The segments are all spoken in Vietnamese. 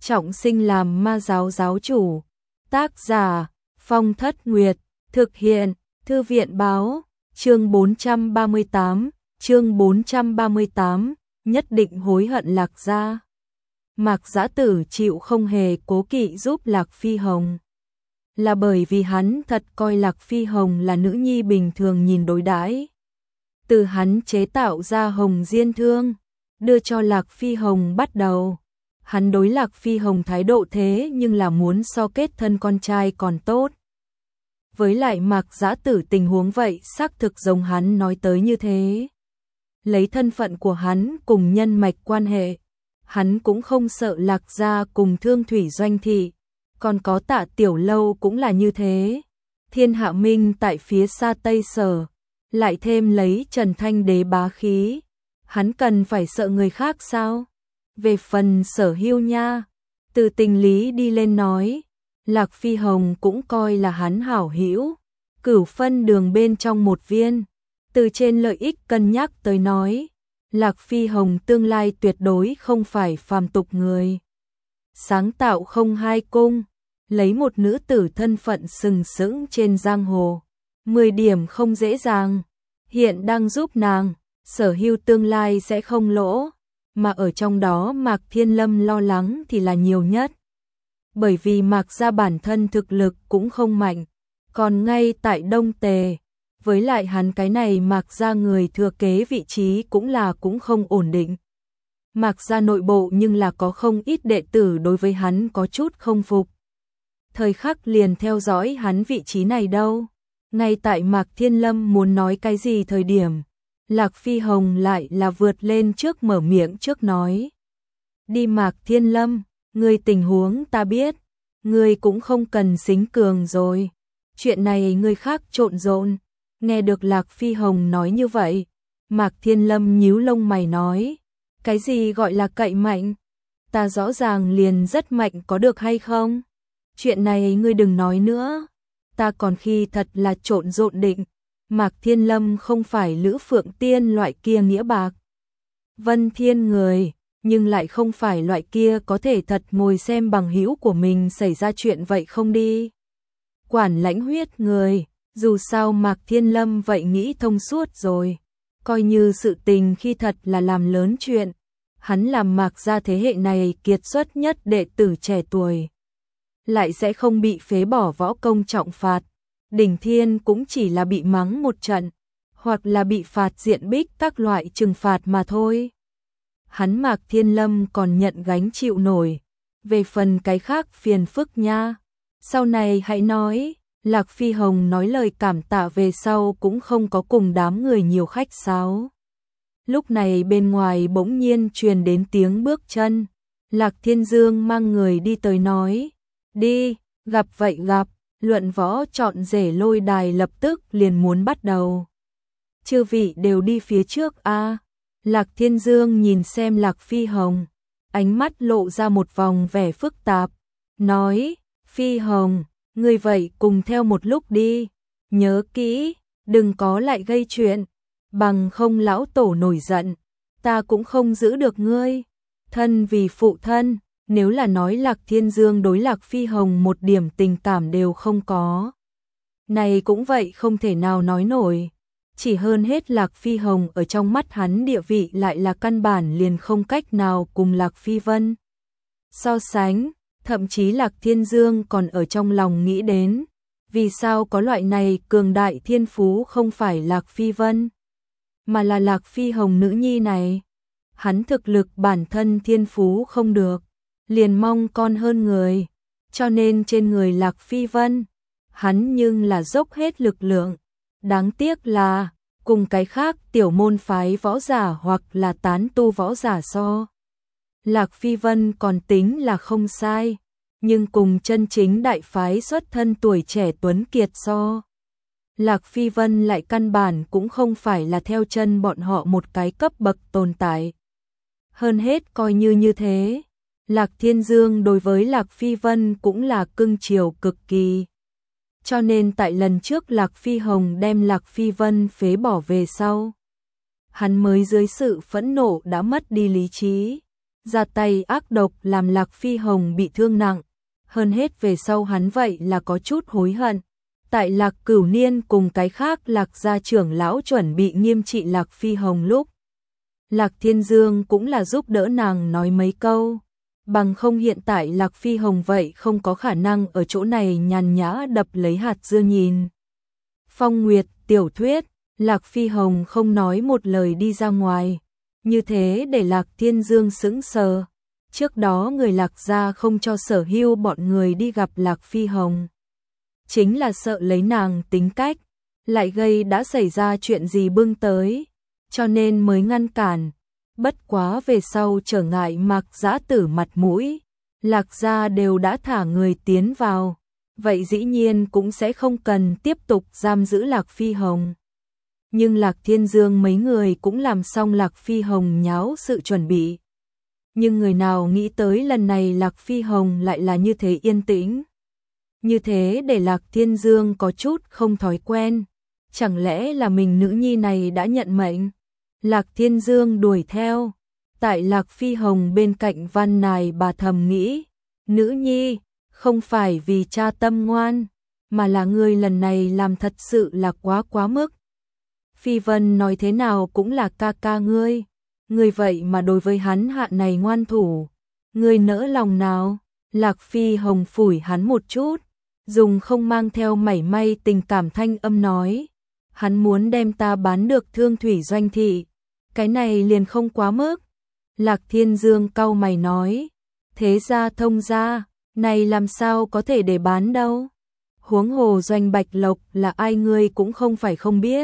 trọng sinh làm ma giáo giáo chủ. Tác giả Phong Thất Nguyệt, thực hiện Thư viện báo, chương 438, nhất định hối hận Lạc gia. Mạc Giã Tử chịu không hề cố kỵ giúp Lạc Phi Hồng, là bởi vì hắn thật coi Lạc Phi Hồng là nữ nhi bình thường nhìn đối đãi. Từ hắn chế tạo ra Hồng Diên Thương, đưa cho Lạc Phi Hồng bắt đầu, hắn đối Lạc Phi Hồng thái độ thế nhưng là muốn so kết thân con trai còn tốt. Với lại Mạc Giã Tử tình huống vậy xác thực giống hắn nói tới như thế. Lấy thân phận của hắn cùng nhân mạch quan hệ, hắn cũng không sợ Lạc gia cùng Thương Thủy Doanh thị, còn có Tạ Tiểu Lâu cũng là như thế. Thiên Hạ Minh tại phía xa Tây Sở, lại thêm lấy Trần Thanh Đế bá khí, hắn cần phải sợ người khác sao? Về phần Sở Hưu nha, từ tình lý đi lên nói, Lạc Phi Hồng cũng coi là hắn hảo hữu, cửu phân đường bên trong một viên. Từ trên lợi ích cân nhắc tới nói, Lạc Phi Hồng tương lai tuyệt đối không phải phàm tục người. Sáng tạo không hai cung, lấy một nữ tử thân phận sừng sững trên giang hồ, 10 điểm không dễ dàng. Hiện đang giúp nàng, Sở Hưu tương lai sẽ không lỗ, mà ở trong đó Mạc Thiên Lâm lo lắng thì là nhiều nhất. Bởi vì Mạc gia bản thân thực lực cũng không mạnh, còn ngay tại Đông Tề, với lại hắn cái này Mạc gia người thừa kế vị trí cũng không ổn định. Mạc gia nội bộ nhưng là có không ít đệ tử đối với hắn có chút không phục. Thời khắc liền theo dõi hắn vị trí này đâu. Ngay tại Mạc Thiên Lâm muốn nói cái gì thời điểm, Lạc Phi Hồng lại là vượt lên trước mở miệng trước nói. Đi Mạc Thiên Lâm, ngươi tình huống ta biết, ngươi cũng không cần xính cường rồi. Chuyện này ngươi khác trộn rộn. Nghe được Lạc Phi Hồng nói như vậy, Mạc Thiên Lâm nhíu lông mày nói. Cái gì gọi là cậy mạnh? Ta rõ ràng liền rất mạnh có được hay không? Chuyện này ngươi đừng nói nữa. Ta còn khi thật là trộn rộn định. Mạc Thiên Lâm không phải Lữ Phượng Tiên loại kia nghĩa bạc Vân Thiên người, nhưng lại không phải loại kia có thể thật ngồi xem bằng hữu của mình xảy ra chuyện vậy không đi. Quản lãnh huyết người, dù sao Mạc Thiên Lâm vậy nghĩ thông suốt rồi. Coi như sự tình khi thật là làm lớn chuyện, hắn làm Mạc gia thế hệ này kiệt xuất nhất đệ tử trẻ tuổi, lại sẽ không bị phế bỏ võ công trọng phạt. Đỉnh Thiên cũng chỉ là bị mắng một trận, hoặc là bị phạt diện bích các loại trừng phạt mà thôi. Hắn Mạc Thiên Lâm còn nhận gánh chịu nổi. Về phần cái khác phiền phức nha, sau này hãy nói. Lạc Phi Hồng nói lời cảm tạ về sau cũng không có cùng đám người nhiều khách sáo. Lúc này bên ngoài bỗng nhiên truyền đến tiếng bước chân. Lạc Thiên Dương mang người đi tới nói. Đi, gặp vậy gặp, luận võ chọn rể lôi đài lập tức liền muốn bắt đầu. Chư vị đều đi phía trước a. Lạc Thiên Dương nhìn xem Lạc Phi Hồng, ánh mắt lộ ra một vòng vẻ phức tạp, nói, Phi Hồng, ngươi vậy cùng theo một lúc đi, nhớ kỹ, đừng có lại gây chuyện, bằng không lão tổ nổi giận, ta cũng không giữ được ngươi. Thân vì phụ thân, nếu là nói Lạc Thiên Dương đối Lạc Phi Hồng một điểm tình cảm đều không có, này cũng vậy không thể nào nói nổi. Chỉ hơn hết Lạc Phi Hồng ở trong mắt hắn địa vị lại là căn bản liền không cách nào cùng Lạc Phi Vân so sánh. Thậm chí Lạc Thiên Dương còn ở trong lòng nghĩ đến, vì sao có loại này cường đại thiên phú không phải Lạc Phi Vân, mà là Lạc Phi Hồng nữ nhi này. Hắn thực lực bản thân thiên phú không được, liền mong con hơn người, cho nên trên người Lạc Phi Vân, hắn nhưng là dốc hết lực lượng. Đáng tiếc là, cùng cái khác tiểu môn phái võ giả hoặc là tán tu võ giả so, Lạc Phi Vân còn tính là không sai, nhưng cùng chân chính đại phái xuất thân tuổi trẻ tuấn kiệt so, Lạc Phi Vân lại căn bản cũng không phải là theo chân bọn họ một cái cấp bậc tồn tại. Hơn hết coi như thế, Lạc Thiên Dương đối với Lạc Phi Vân cũng là cưng chiều cực kỳ. Cho nên tại lần trước Lạc Phi Hồng đem Lạc Phi Vân phế bỏ về sau, hắn mới dưới sự phẫn nộ đã mất đi lý trí. ra tay ác độc làm Lạc Phi Hồng bị thương nặng. Hơn hết về sau hắn vậy là có chút hối hận. Tại Lạc Cửu Niên cùng cái khác Lạc gia trưởng lão chuẩn bị nghiêm trị Lạc Phi Hồng lúc, Lạc Thiên Dương cũng là giúp đỡ nàng nói mấy câu. Bằng không hiện tại Lạc Phi Hồng vậy không có khả năng ở chỗ này nhàn nhã đập lấy hạt dưa nhìn. Phong Nguyệt tiểu thuyết, Lạc Phi Hồng không nói một lời đi ra ngoài. Như thế để Lạc Thiên Dương sững sờ. Trước đó người Lạc gia không cho Sở Hưu bọn người đi gặp Lạc Phi Hồng. Chính là sợ lấy nàng tính cách, lại gây đã xảy ra chuyện gì bưng tới, cho nên mới ngăn cản. Bất quá về sau trở ngại Mạc Dã Tử mặt mũi, Lạc gia đều đã thả người tiến vào, vậy dĩ nhiên cũng sẽ không cần tiếp tục giam giữ Lạc Phi Hồng. Nhưng Lạc Thiên Dương mấy người cũng làm xong Lạc Phi Hồng nháo sự chuẩn bị. Nhưng người nào nghĩ tới lần này Lạc Phi Hồng lại là như thế yên tĩnh. Như thế để Lạc Thiên Dương có chút không thói quen. Chẳng lẽ là mình nữ nhi này đã nhận mệnh? Lạc Thiên Dương đuổi theo. Tại Lạc Phi Hồng bên cạnh Văn Nài bà thầm nghĩ. Nữ nhi, không phải vì cha tâm ngoan, mà là người lần này làm thật sự là quá mức. Phi Vân nói thế nào cũng là ca ca ngươi. Ngươi vậy mà đối với hắn hạ này ngoan thủ. Ngươi nỡ lòng nào? Lạc Phi Hồng phủi hắn một chút, dùng không mang theo mảy may tình cảm thanh âm nói. Hắn muốn đem ta bán được Thương Thủy Doanh thị. Cái này liền không quá mức. Lạc Thiên Dương cau mày nói. Thế ra thông ra, này làm sao có thể để bán đâu. Huống hồ Doanh Bạch Lộc là ai ngươi cũng không phải không biết.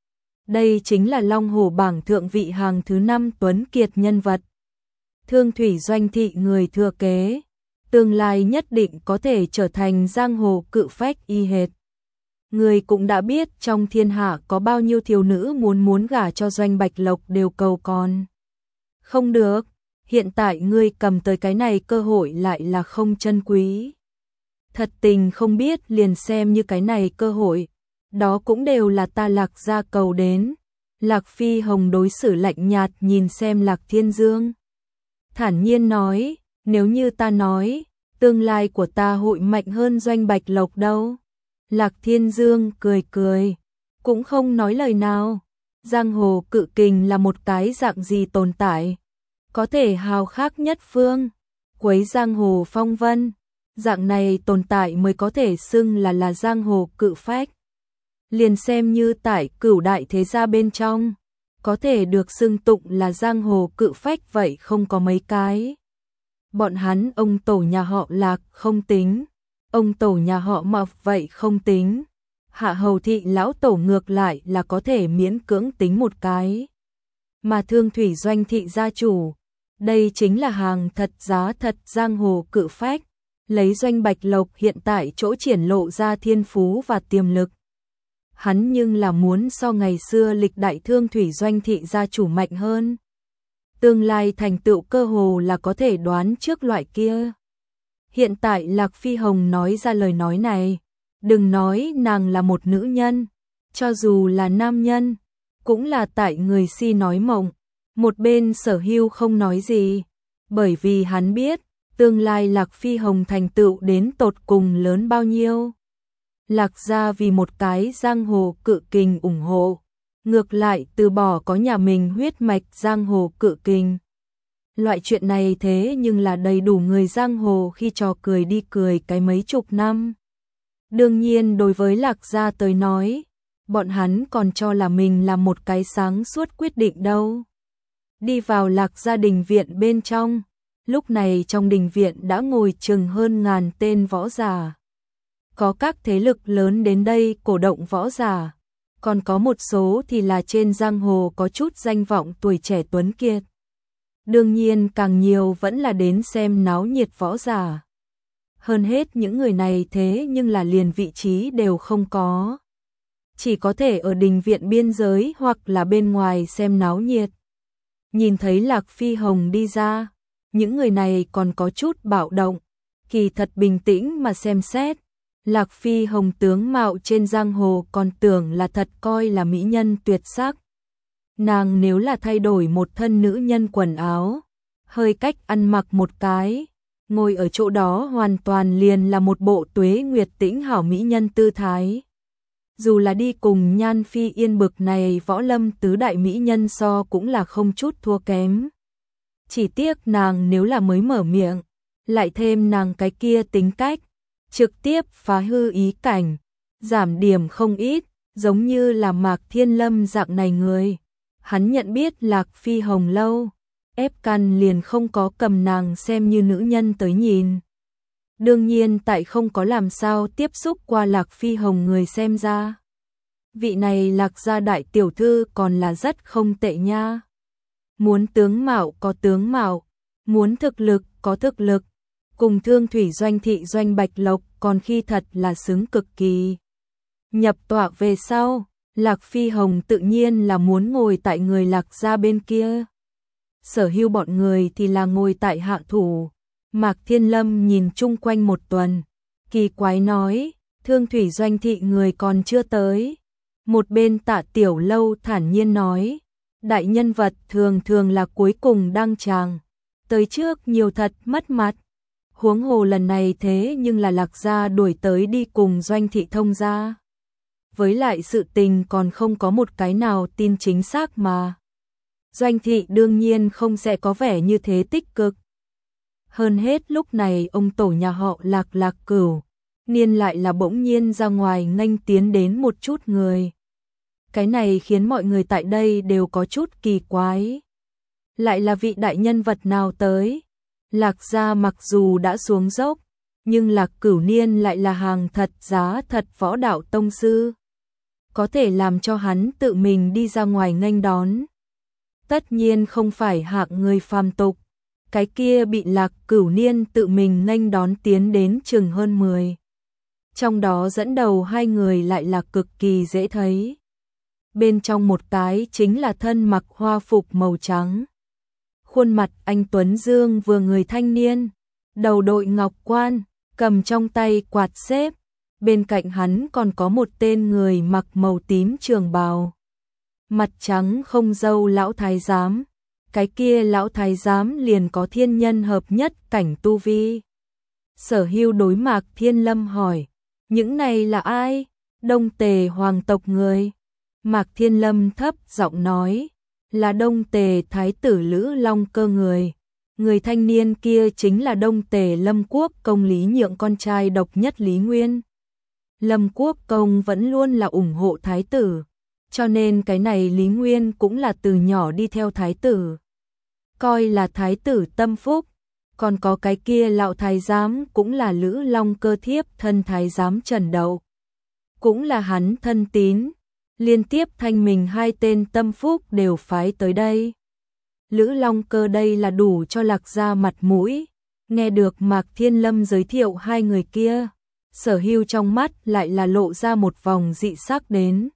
Đây chính là Long Hổ bảng thượng vị hàng thứ 5 tuấn kiệt nhân vật. Thương Thủy Doanh thị người thừa kế, tương lai nhất định có thể trở thành giang hồ cự phách y hệt. Người cũng đã biết trong thiên hạ có bao nhiêu thiếu nữ muốn gả cho Doanh Bạch Lộc đều cầu con. Không được, hiện tại ngươi cầm tới cái này cơ hội lại là không trân quý. Thật tình không biết liền xem như cái này cơ hội. Đó cũng đều là ta Lạc gia cầu đến. Lạc Phi Hồng đối xử lạnh nhạt nhìn xem Lạc Thiên Dương. Thản nhiên nói, nếu như ta nói, tương lai của ta hội mạnh hơn Doanh Bạch Lộc đâu. Lạc Thiên Dương cười cười, cũng không nói lời nào. Giang hồ cự kình là một cái dạng gì tồn tại, có thể hào khắc nhất phương, quấy giang hồ phong vân. Dạng này tồn tại mới có thể xưng là giang hồ cự phách. Liền xem như tại Cửu đại thế gia bên trong, có thể được xưng tụng là giang hồ cự phách vậy không có mấy cái. Bọn hắn ông tổ nhà họ Lạc không tính, ông tổ nhà họ Mộc vậy không tính. Hạ Hầu thị lão tổ ngược lại là có thể miễn cưỡng tính một cái. Mà Thương Thủy Doanh thị gia chủ, đây chính là hàng thật giá thật giang hồ cự phách, lấy Doanh Bạch Lộc hiện tại chỗ triển lộ ra thiên phú và tiềm lực. Hắn nhưng là muốn so ngày xưa lịch đại Thương Thủy Doanh thị gia chủ mạnh hơn. Tương lai thành tựu cơ hồ là có thể đoán trước loại kia. Hiện tại Lạc Phi Hồng nói ra lời nói này, đừng nói nàng là một nữ nhân, cho dù là nam nhân, cũng là tại người si nói mộng. Một bên Sở Hưu không nói gì, bởi vì hắn biết, tương lai Lạc Phi Hồng thành tựu đến tột cùng lớn bao nhiêu. Lạc gia vì một cái giang hồ cự kình ủng hộ, ngược lại từ bỏ có nhà mình huyết mạch giang hồ cự kình. Loại chuyện này thế nhưng là đầy đủ người giang hồ khi trò cười đi cười cái mấy chục năm. Đương nhiên đối với Lạc gia tới nói, bọn hắn còn cho là mình là một cái sáng suốt quyết định đâu. Đi vào Lạc gia đình viện bên trong, lúc này trong đình viện đã ngồi chừng hơn 1000 tên võ giả. Có các thế lực lớn đến đây cổ động võ giả, còn có một số thì là trên giang hồ có chút danh vọng tuổi trẻ tuấn kiệt. Đương nhiên càng nhiều vẫn là đến xem náo nhiệt võ giả. Hơn hết những người này thế nhưng là liền vị trí đều không có. Chỉ có thể ở đình viện biên giới hoặc là bên ngoài xem náo nhiệt. Nhìn thấy Lạc Phi Hồng đi ra, những người này còn có chút bạo động, kỳ thật bình tĩnh mà xem xét. Lạc Phi Hồng tướng mạo trên giang hồ còn tưởng là thật coi là mỹ nhân tuyệt sắc. Nàng nếu là thay đổi một thân nữ nhân quần áo, hơi cách ăn mặc một cái, ngồi ở chỗ đó hoàn toàn liền là một bộ tuế nguyệt tĩnh hảo mỹ nhân tư thái. Dù là đi cùng Nhan Phi Yên bực này võ lâm tứ đại mỹ nhân so cũng là không chút thua kém. Chỉ tiếc nàng nếu là mới mở miệng, lại thêm nàng cái kia tính cách, trực tiếp phá hư ý cảnh, giảm điểm không ít, giống như là Mạc Thiên Lâm dạng này người. Hắn nhận biết Lạc Phi Hồng lâu, ép căn liền không có cầm nàng xem như nữ nhân tới nhìn. Đương nhiên tại không có làm sao tiếp xúc qua Lạc Phi Hồng người xem ra. Vị này Lạc gia đại tiểu thư còn là rất không tệ nha. Muốn tướng mạo có tướng mạo, muốn thực lực có thực lực, cùng Thương Thủy Doanh thị Doanh Bạch Lộc còn khi thật là xứng cực kỳ. Nhập tọa về sau, Lạc Phi Hồng tự nhiên là muốn ngồi tại người Lạc gia bên kia. Sở Hưu bọn người thì là ngồi tại hạ thủ. Mạc Thiên Lâm nhìn chung quanh một tuần, kỳ quái nói, Thương Thủy Doanh thị người còn chưa tới. Một bên Tạ Tiểu Lâu thản nhiên nói, đại nhân vật thường thường là cuối cùng đăng tràng, tới trước nhiều thật mất mặt. Huống hồ lần này thế nhưng là Lạc gia đuổi tới đi cùng Doanh thị thông gia. Với lại sự tình còn không có một cái nào tin chính xác mà. Doanh thị đương nhiên không sẽ có vẻ như thế tích cực. Hơn hết lúc này ông tổ nhà họ Lạc Lạc Cửu, niên lại là bỗng nhiên ra ngoài nghênh tiến đến một chút người. Cái này khiến mọi người tại đây đều có chút kỳ quái. Lại là vị đại nhân vật nào tới? Lạc gia mặc dù đã xuống dốc, nhưng Lạc Cửu niên lại là hàng thật giá thật võ đạo tông sư. Có thể làm cho hắn tự mình đi ra ngoài nghênh đón. Tất nhiên không phải hạng người phàm tục. Cái kia bị Lạc Cửu niên tự mình nghênh đón tiến đến chừng hơn 10. Trong đó dẫn đầu hai người lại là cực kỳ dễ thấy. Bên trong một cái chính là thân mặc hoa phục màu trắng. Khuôn mặt anh Tuấn Dương vừa người thanh niên, đầu đội ngọc quan, cầm trong tay quạt xếp. Bên cạnh hắn còn có một tên người mặc màu tím trường bào. Mặt trắng không râu lão thái giám. Cái kia lão thái giám liền có thiên nhân hợp nhất cảnh tu vi. Sở Hưu đối Mạc Thiên Lâm hỏi, những này là ai? Đông Tề hoàng tộc người. Mạc Thiên Lâm thấp giọng nói, là Đông Tề thái tử Lữ Long Cơ người. Người thanh niên kia chính là Đông Tề Lâm Quốc công Lý Nhượng con trai độc nhất Lý Nguyên. Lâm Quốc công vẫn luôn là ủng hộ thái tử, cho nên cái này Lý Nguyên cũng là từ nhỏ đi theo thái tử. Coi là thái tử tâm phúc, còn có cái kia lão thái giám cũng là Lữ Long Cơ thiếp thân thái giám Trần Đậu. Cũng là hắn thân tín, liên tiếp thanh mình hai tên tâm phúc đều phái tới đây. Lữ Long Cơ đây là đủ cho Lạc gia mặt mũi. Nghe được Mạc Thiên Lâm giới thiệu hai người kia, Sở Hưu trong mắt lại là lộ ra một vòng dị sắc đến.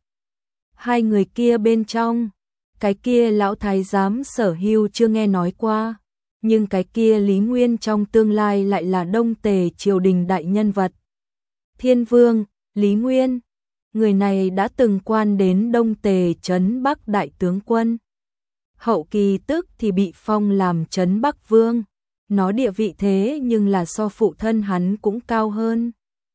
Hai người kia bên trong, cái kia lão thái giám Sở Hưu chưa nghe nói qua, nhưng cái kia Lý Nguyên trong tương lai lại là Đông Tề triều đình đại nhân vật. Thiên Vương, Lý Nguyên, người này đã từng quan đến Đông Tề trấn Bắc đại tướng quân. Hậu kỳ tức thì bị phong làm trấn Bắc Vương, nó địa vị thế nhưng là so phụ thân hắn cũng cao hơn.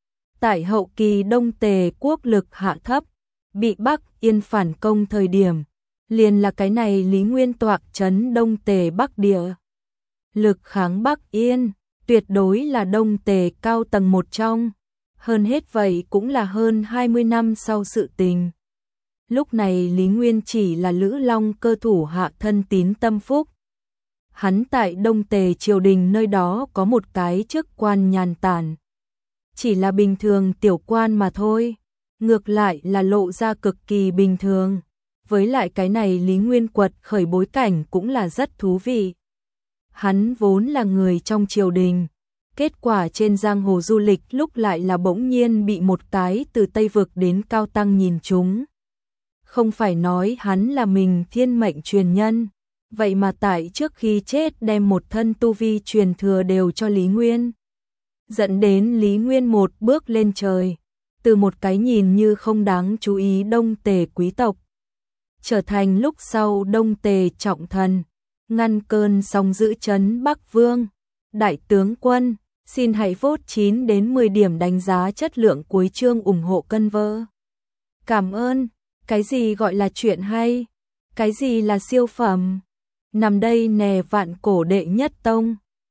Tại hậu kỳ Đông Tề quốc lực hạ thấp, bị Bắc Yên phản công thời điểm, liền là cái này Lý Nguyên toạc trấn Đông Tề Bắc địa. Lực kháng Bắc Yên, tuyệt đối là Đông Tề cao tầng một trong, hơn hết vậy cũng là hơn 20 năm sau sự tình. Lúc này Lý Nguyên chỉ là Lữ Long Cơ thủ hạ thân tín tâm phúc. Hắn tại Đông Tề triều đình nơi đó có một cái chức quan nhàn tản. Chỉ là bình thường tiểu quan mà thôi, ngược lại là lộ ra cực kỳ bình thường. Với lại cái này Lý Nguyên quật khởi bối cảnh cũng là rất thú vị. Hắn vốn là người trong triều đình, kết quả trên giang hồ du lịch lúc lại là bỗng nhiên bị một cái từ Tây Vực đến cao tăng nhìn trúng. Không phải nói hắn là mình thiên mệnh truyền nhân, vậy mà tại trước khi chết đem một thân tu vi truyền thừa đều cho Lý Nguyên. Dẫn đến Lý Nguyên một bước lên trời, từ một cái nhìn như không đáng chú ý Đông Tề quý tộc, trở thành lúc sau Đông Tề trọng thần, ngăn cơn sóng dữ trấn Bắc Vương. Đại tướng quân, xin hãy vote 9 đến 10 điểm đánh giá chất lượng cuối chương ủng hộ cân vơ. Cảm ơn. Cái gì gọi là chuyện hay? Cái gì là siêu phẩm? Nằm đây nè vạn cổ đệ nhất tông.